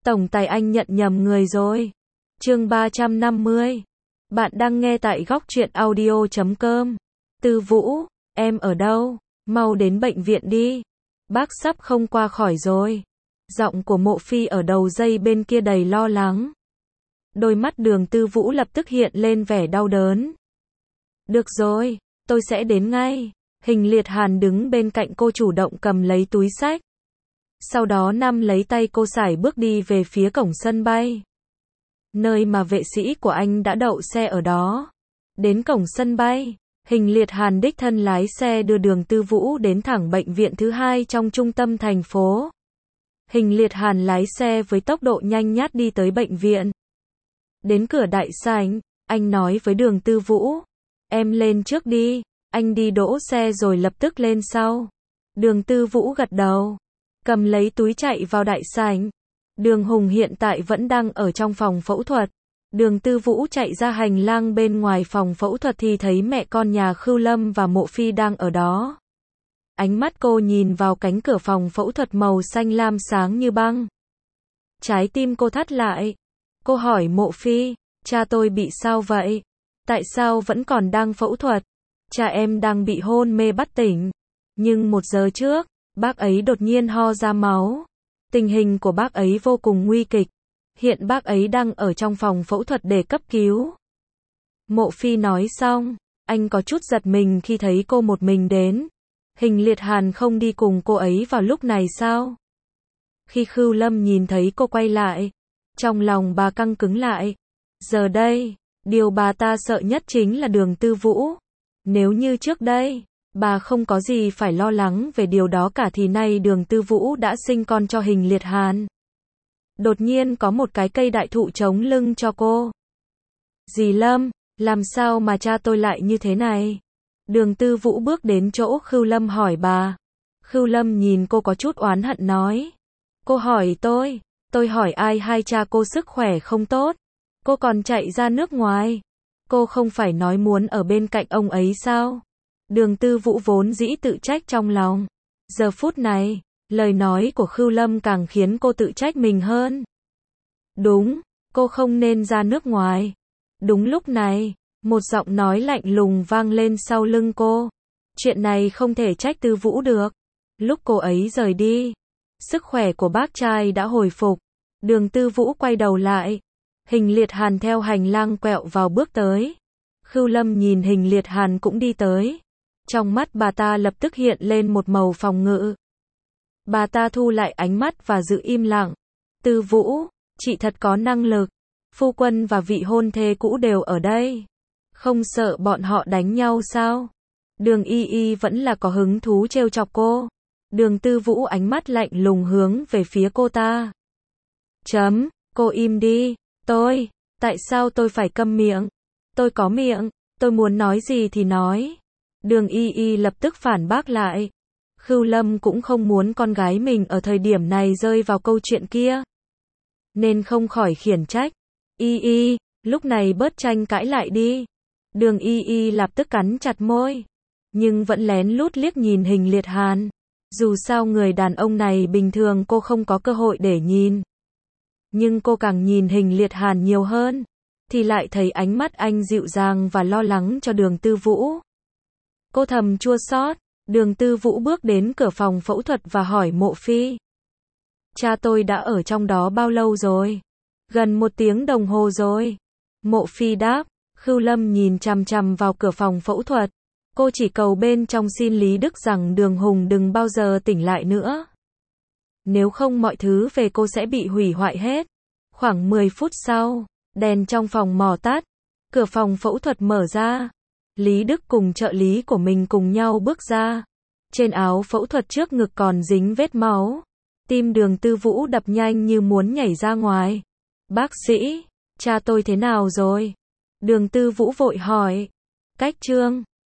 Tổng tài anh nhận nhầm người rồi. Chương 350. Bạn đang nghe tại góc truyện audio.com. Tư Vũ, em ở đâu? Mau đến bệnh viện đi. Bác sắp không qua khỏi rồi. Giọng của Mộ Phi ở đầu dây bên kia đầy lo lắng. Đôi mắt Đường Tư Vũ lập tức hiện lên vẻ đau đớn. Được rồi, tôi sẽ đến ngay. Hình Liệt Hàn đứng bên cạnh cô chủ động cầm lấy túi xách. Sau đó nắm lấy tay cô sải bước đi về phía cổng sân bay. Nơi mà vệ sĩ của anh đã đậu xe ở đó. Đến cổng sân bay, Hình Liệt Hàn đích thân lái xe đưa Đường Tư Vũ đến thẳng bệnh viện thứ hai trong trung tâm thành phố. Hình Liệt Hàn lái xe với tốc độ nhanh nhát đi tới bệnh viện. Đến cửa đại sảnh, anh nói với Đường Tư Vũ, em lên trước đi, anh đi đỗ xe rồi lập tức lên sau. Đường Tư Vũ gật đầu, cầm lấy túi chạy vào đại sảnh. Đường Hùng hiện tại vẫn đang ở trong phòng phẫu thuật. Đường Tư Vũ chạy ra hành lang bên ngoài phòng phẫu thuật thì thấy mẹ con nhà Khưu Lâm và Mộ Phi đang ở đó. Ánh mắt cô nhìn vào cánh cửa phòng phẫu thuật màu xanh lam sáng như băng. Trái tim cô thắt lại. Cô hỏi Mộ Phi, cha tôi bị sao vậy? Tại sao vẫn còn đang phẫu thuật? Cha em đang bị hôn mê bất tỉnh. Nhưng 1 giờ trước, bác ấy đột nhiên ho ra máu. Tình hình của bác ấy vô cùng nguy kịch. Hiện bác ấy đang ở trong phòng phẫu thuật để cấp cứu. Mộ Phi nói xong, anh có chút giật mình khi thấy cô một mình đến. Hình Liệt Hàn không đi cùng cô ấy vào lúc này sao? Khi Khưu Lâm nhìn thấy cô quay lại, trong lòng bà căng cứng lại. Giờ đây, điều bà ta sợ nhất chính là Đường Tư Vũ. Nếu như trước đây, bà không có gì phải lo lắng về điều đó cả thì nay Đường Tư Vũ đã sinh con cho Hình Liệt Hàn. Đột nhiên có một cái cây đại thụ chống lưng cho cô. Dì Lâm, làm sao mà cha tôi lại như thế này? Đường Tư Vũ bước đến chỗ Khưu Lâm hỏi bà. Khưu Lâm nhìn cô có chút oán hận nói. Cô hỏi tôi hỏi ai? Hai cha cô sức khỏe không tốt. Cô còn chạy ra nước ngoài. Cô không phải nói muốn ở bên cạnh ông ấy sao? Đường Tư Vũ vốn dĩ tự trách trong lòng. Giờ phút này, lời nói của Khưu Lâm càng khiến cô tự trách mình hơn. Đúng, cô không nên ra nước ngoài. Đúng lúc này, một giọng nói lạnh lùng vang lên sau lưng cô. Chuyện này không thể trách Tư Vũ được. Lúc cô ấy rời đi, sức khỏe của bác trai đã hồi phục. Đường Tư Vũ quay đầu lại. Hình Liệt Hàn theo hành lang quẹo vào bước tới. Khưu Lâm nhìn Hình Liệt Hàn cũng đi tới. Trong mắt bà ta lập tức hiện lên một màu phòng ngự. Bà ta thu lại ánh mắt và giữ im lặng. Tư Vũ, chị thật có năng lực. Phu quân và vị hôn thê cũ đều ở đây. Không sợ bọn họ đánh nhau sao? Đường Y Y vẫn là có hứng thú trêu chọc cô. Đường Tư Vũ ánh mắt lạnh lùng hướng về phía cô ta. Cô im đi. Tại sao tôi phải câm miệng? Tôi có miệng, tôi muốn nói gì thì nói. Đường Y Y lập tức phản bác lại. Khưu Lâm cũng không muốn con gái mình ở thời điểm này rơi vào câu chuyện kia. Nên không khỏi khiển trách. Y Y, lúc này bớt tranh cãi lại đi. Đường Y Y lập tức cắn chặt môi. Nhưng vẫn lén lút liếc nhìn Hình Liệt Hàn. Dù sao người đàn ông này bình thường cô không có cơ hội để nhìn. Nhưng cô càng nhìn Hình Liệt Hàn nhiều hơn, thì lại thấy ánh mắt anh dịu dàng và lo lắng cho Đường Tư Vũ. Cô thầm chua xót. Đường Tư Vũ bước đến cửa phòng phẫu thuật và hỏi Mộ Phi. Cha tôi đã ở trong đó bao lâu rồi? Gần 1 tiếng đồng hồ rồi. Mộ Phi đáp. Khưu Lâm nhìn chằm chằm vào cửa phòng phẫu thuật. Cô chỉ cầu bên trong xin Lý Đức rằng Đường Hùng đừng bao giờ tỉnh lại nữa. Nếu không mọi thứ về cô sẽ bị hủy hoại hết. Khoảng 10 phút sau, đèn trong phòng mò tắt. Cửa phòng phẫu thuật mở ra. Lý Đức cùng trợ lý của mình cùng nhau bước ra. Trên áo phẫu thuật trước ngực còn dính vết máu. Tim Đường Tư Vũ đập nhanh như muốn nhảy ra ngoài. Bác sĩ, cha tôi thế nào rồi? Đường Tư Vũ vội hỏi. Cách Trương,